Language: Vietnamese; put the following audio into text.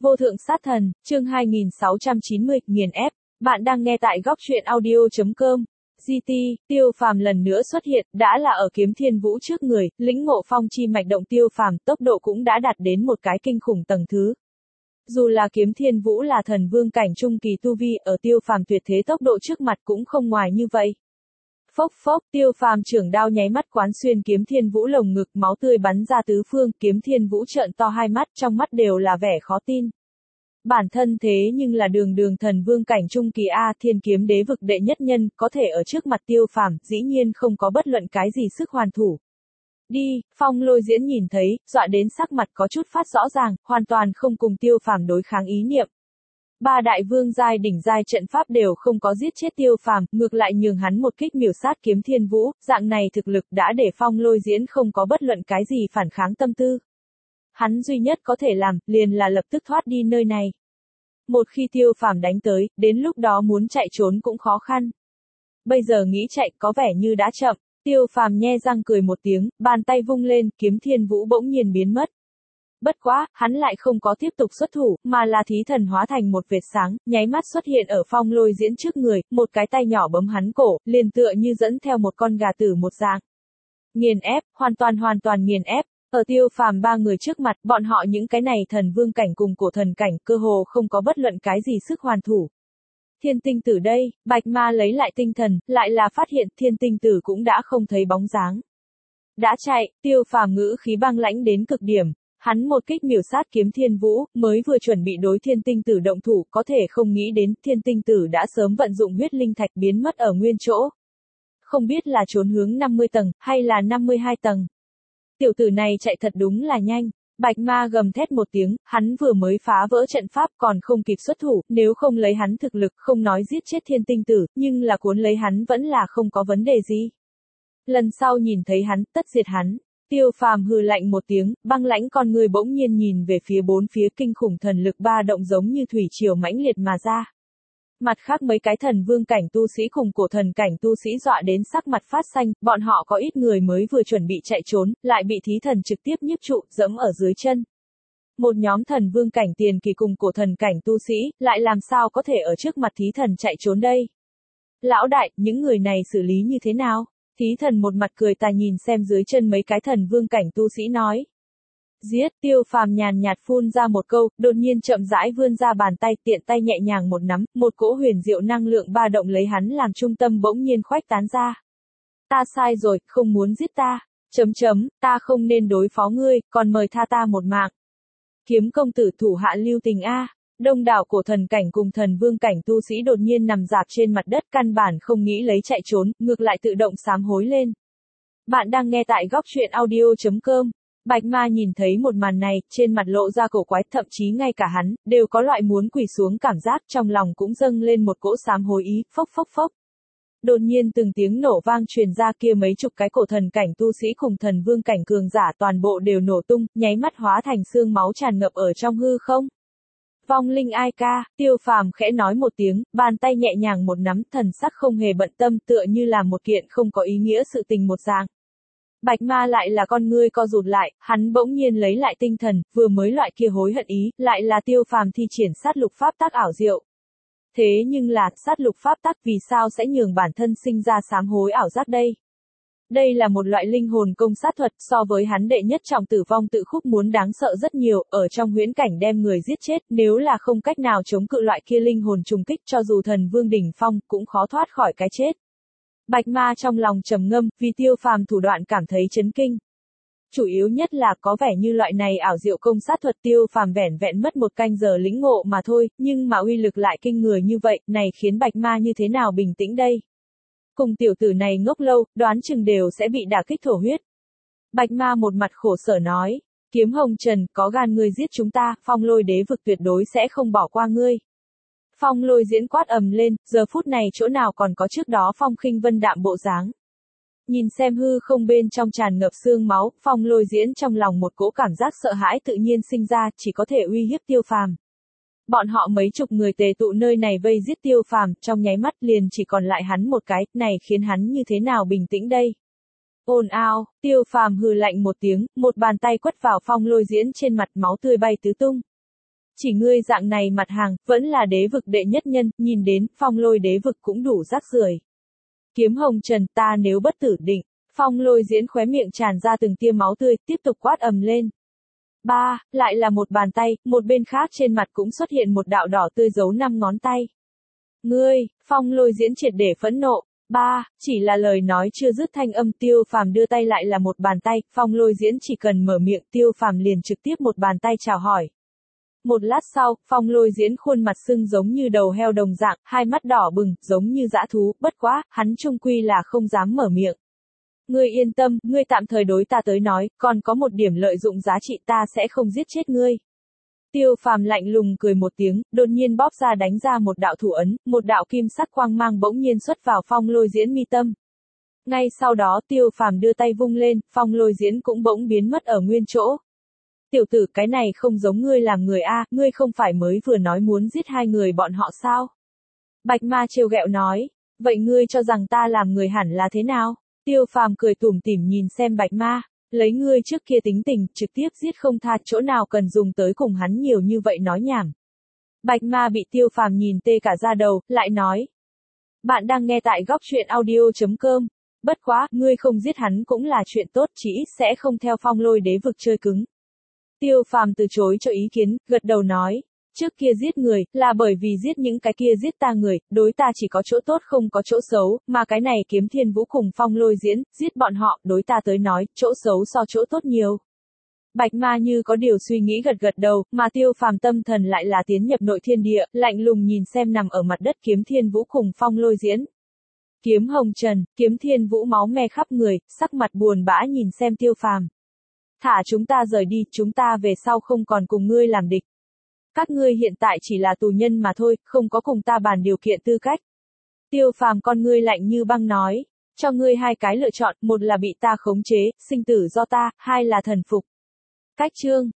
Vô thượng sát thần, chương 2690, nghiền ép. Bạn đang nghe tại góc truyện audio.com. GT, Tiêu Phàm lần nữa xuất hiện, đã là ở Kiếm Thiên Vũ trước người, lĩnh ngộ phong chi mạch động Tiêu Phàm, tốc độ cũng đã đạt đến một cái kinh khủng tầng thứ. Dù là Kiếm Thiên Vũ là thần vương cảnh trung kỳ tu vi, ở Tiêu Phàm tuyệt thế tốc độ trước mặt cũng không ngoài như vậy. Phốc phốc, Tiêu Phàm trưởng đao nháy mắt quán xuyên Kiếm Thiên Vũ lồng ngực, máu tươi bắn ra tứ phương, Kiếm Thiên Vũ trợn to hai mắt, trong mắt đều là vẻ khó tin. Bản thân thế nhưng là đường thần vương cảnh trung kỳ A, Thiên Kiếm Đế vực đệ nhất nhân, có thể ở trước mặt Tiêu Phàm, dĩ nhiên không có bất luận cái gì sức hoàn thủ. Đi, Phong Lôi Diễn nhìn thấy, dọa đến sắc mặt có chút phát rõ ràng, hoàn toàn không cùng Tiêu Phàm đối kháng ý niệm. Ba đại vương giai đỉnh giai trận pháp đều không có giết chết Tiêu Phàm, ngược lại nhường hắn một kích miểu sát Kiếm Thiên Vũ, dạng này thực lực đã để Phong Lôi Diễn không có bất luận cái gì phản kháng tâm tư. Hắn duy nhất có thể làm, liền là lập tức thoát đi nơi này. Một khi Tiêu Phàm đánh tới, đến lúc đó muốn chạy trốn cũng khó khăn. Bây giờ nghĩ chạy có vẻ như đã chậm, Tiêu Phàm nhe răng cười một tiếng, bàn tay vung lên, Kiếm Thiên Vũ bỗng nhiên biến mất. Bất quá, hắn lại không có tiếp tục xuất thủ, mà là thí thần hóa thành một vệt sáng, nháy mắt xuất hiện ở Phong Lôi Diễn trước người, một cái tay nhỏ bấm hắn cổ, liền tựa như dẫn theo một con gà tử một dạng. Nghiền ép, hoàn toàn nghiền ép. Ở Tiêu Phàm ba người trước mặt, bọn họ những cái này thần vương cảnh cùng cổ thần cảnh, cơ hồ không có bất luận cái gì sức hoàn thủ. Thiên tinh tử đây, Bạch Ma lấy lại tinh thần, lại là phát hiện thiên tinh tử cũng đã không thấy bóng dáng. Đã chạy, Tiêu Phàm ngữ khí băng lãnh đến cực điểm. Hắn một kích miểu sát Kiếm Thiên Vũ, mới vừa chuẩn bị đối thiên tinh tử động thủ, có thể không nghĩ đến thiên tinh tử đã sớm vận dụng huyết linh thạch biến mất ở nguyên chỗ. Không biết là trốn hướng 50 tầng, hay là 52 tầng. Tiểu tử này chạy thật đúng là nhanh. Bạch Ma gầm thét một tiếng, hắn vừa mới phá vỡ trận pháp còn không kịp xuất thủ, nếu không lấy hắn thực lực không nói giết chết thiên tinh tử, nhưng là cuốn lấy hắn vẫn là không có vấn đề gì. Lần sau nhìn thấy hắn, tất diệt hắn. Tiêu Phàm hừ lạnh một tiếng, băng lãnh con người bỗng nhiên nhìn về phía bốn phía, kinh khủng thần lực ba động giống như thủy triều mãnh liệt mà ra. Mặt khác mấy cái thần vương cảnh tu sĩ cùng cổ thần cảnh tu sĩ dọa đến sắc mặt phát xanh, bọn họ có ít người mới vừa chuẩn bị chạy trốn, lại bị thí thần trực tiếp nhức trụ, giẫm ở dưới chân. Một nhóm thần vương cảnh tiền kỳ cùng cổ thần cảnh tu sĩ, lại làm sao có thể ở trước mặt thí thần chạy trốn đây? Lão đại, những người này xử lý như thế nào? Thí thần một mặt cười tà nhìn xem dưới chân mấy cái thần vương cảnh tu sĩ nói. Giết, Tiêu Phàm nhàn nhạt phun ra một câu, đột nhiên chậm rãi vươn ra bàn tay, tiện tay nhẹ nhàng một nắm, một cỗ huyền diệu năng lượng ba động lấy hắn làm trung tâm bỗng nhiên khuếch tán ra. Ta sai rồi, không muốn giết ta. Ta không nên đối phó ngươi, còn mời tha ta một mạng. Kiếm công tử thủ hạ lưu tình a. Đông đảo cổ thần cảnh cùng thần vương cảnh tu sĩ đột nhiên nằm rạp trên mặt đất, căn bản không nghĩ lấy chạy trốn, ngược lại tự động sám hối lên. Bạn đang nghe tại góc truyện audio.com. Bạch Ma nhìn thấy một màn này, trên mặt lộ ra cổ quái, thậm chí ngay cả hắn, đều có loại muốn quỳ xuống cảm giác, trong lòng cũng dâng lên một cỗ sám hối ý, phốc phốc phốc. Đột nhiên từng tiếng nổ vang truyền ra, kia mấy chục cái cổ thần cảnh tu sĩ cùng thần vương cảnh cường giả toàn bộ đều nổ tung, nháy mắt hóa thành xương máu tràn ngập ở trong hư không. Vong linh ai ca, Tiêu Phàm khẽ nói một tiếng, bàn tay nhẹ nhàng một nắm, thần sắc không hề bận tâm, tựa như là một kiện không có ý nghĩa sự tình một dạng. Bạch Ma lại là con ngươi co rụt lại, hắn bỗng nhiên lấy lại tinh thần, vừa mới loại kia hối hận ý, lại là Tiêu Phàm thi triển sát lục pháp tắc ảo diệu. Thế nhưng là, sát lục pháp tắc vì sao sẽ nhường bản thân sinh ra sám hối ảo giác đây? Đây là một loại linh hồn công sát thuật, so với hắn đệ nhất trọng tử vong tự khúc muốn đáng sợ rất nhiều, ở trong huyễn cảnh đem người giết chết, nếu là không cách nào chống cự loại kia linh hồn trùng kích, cho dù thần vương đỉnh phong, cũng khó thoát khỏi cái chết. Bạch Ma trong lòng trầm ngâm, vì Tiêu Phàm thủ đoạn cảm thấy chấn kinh. Chủ yếu nhất là có vẻ như loại này ảo diệu công sát thuật Tiêu Phàm vẻn vẹn mất một canh giờ lĩnh ngộ mà thôi, nhưng mà uy lực lại kinh người như vậy, này khiến Bạch Ma như thế nào bình tĩnh đây? Cùng tiểu tử này ngốc lâu, đoán chừng đều sẽ bị đả kích thổ huyết. Bạch Ma một mặt khổ sở nói, Kiếm Hồng Trần, có gan ngươi giết chúng ta, Phong Lôi Đế vực tuyệt đối sẽ không bỏ qua ngươi. Phong Lôi Diễn quát ầm lên, giờ phút này chỗ nào còn có trước đó phong khinh vân đạm bộ dáng. Nhìn xem hư không bên trong tràn ngập xương máu, Phong Lôi Diễn trong lòng một cỗ cảm giác sợ hãi tự nhiên sinh ra, chỉ có thể uy hiếp Tiêu Phàm. Bọn họ mấy chục người tề tụ nơi này vây giết Tiêu Phàm, trong nháy mắt liền chỉ còn lại hắn một cái, này khiến hắn như thế nào bình tĩnh đây? Ồn ào, Tiêu Phàm hừ lạnh một tiếng, một bàn tay quất vào Phong Lôi Diễn trên mặt, máu tươi bay tứ tung. Chỉ ngươi dạng này mặt hàng, vẫn là đế vực đệ nhất nhân, nhìn đến, Phong Lôi đế vực cũng đủ rác rưởi. Kiếm hồng trần, ta nếu bất tử định. Phong Lôi Diễn khóe miệng tràn ra từng tia máu tươi, tiếp tục quát ầm lên. Lại là một bàn tay, một bên khác trên mặt cũng xuất hiện một đạo đỏ tươi dấu 5 ngón tay. Ngươi, Phong Lôi Diễn triệt để phẫn nộ. Chỉ là lời nói chưa dứt thanh âm, Tiêu Phàm đưa tay lại là một bàn tay, Phong Lôi Diễn chỉ cần mở miệng, Tiêu Phàm liền trực tiếp một bàn tay chào hỏi. Một lát sau, Phong Lôi Diễn khuôn mặt sưng giống như đầu heo đồng dạng, hai mắt đỏ bừng, giống như dã thú, bất quá, hắn chung quy là không dám mở miệng. Ngươi yên tâm, ngươi tạm thời đối ta tới nói, còn có một điểm lợi dụng giá trị, ta sẽ không giết chết ngươi. Tiêu Phàm lạnh lùng cười một tiếng, đột nhiên bóp ra đánh ra một đạo thủ ấn, một đạo kim sắc quang mang bỗng nhiên xuất vào Phong Lôi Diễn mi tâm. Ngay sau đó Tiêu Phàm đưa tay vung lên, Phong Lôi Diễn cũng bỗng biến mất ở nguyên chỗ. Tiểu tử, cái này không giống ngươi làm người a, ngươi không phải mới vừa nói muốn giết hai người bọn họ sao? Bạch Ma trêu ghẹo nói, vậy ngươi cho rằng ta làm người hẳn là thế nào? Tiêu Phàm cười tủm tỉm nhìn xem Bạch Ma, lấy ngươi trước kia tính tình, trực tiếp giết không tha, chỗ nào cần dùng tới cùng hắn nhiều như vậy nói nhảm. Bạch Ma bị Tiêu Phàm nhìn tê cả da đầu, lại nói. Bạn đang nghe tại góc truyện audio.com. Bất quá, ngươi không giết hắn cũng là chuyện tốt, chỉ ít sẽ không theo Phong Lôi đế vực chơi cứng. Tiêu Phàm từ chối cho ý kiến, gật đầu nói. Trước kia giết người, là bởi vì giết những cái kia giết ta người, đối ta chỉ có chỗ tốt không có chỗ xấu, mà cái này Kiếm Thiên Vũ cùng Phong Lôi Diễn, giết bọn họ, đối ta tới nói, chỗ xấu so chỗ tốt nhiều. Bạch Ma như có điều suy nghĩ gật gật đầu, mà Tiêu Phàm tâm thần lại là tiến nhập nội thiên địa, lạnh lùng nhìn xem nằm ở mặt đất Kiếm Thiên Vũ cùng Phong Lôi Diễn. Kiếm hồng trần, Kiếm Thiên Vũ máu me khắp người, sắc mặt buồn bã nhìn xem Tiêu Phàm. Thả chúng ta rời đi, chúng ta về sau không còn cùng ngươi làm địch. Các ngươi hiện tại chỉ là tù nhân mà thôi, không có cùng ta bàn điều kiện tư cách. Tiêu Phàm con ngươi lạnh như băng nói, cho ngươi hai cái lựa chọn, một là bị ta khống chế, sinh tử do ta, hai là thần phục. Cách chương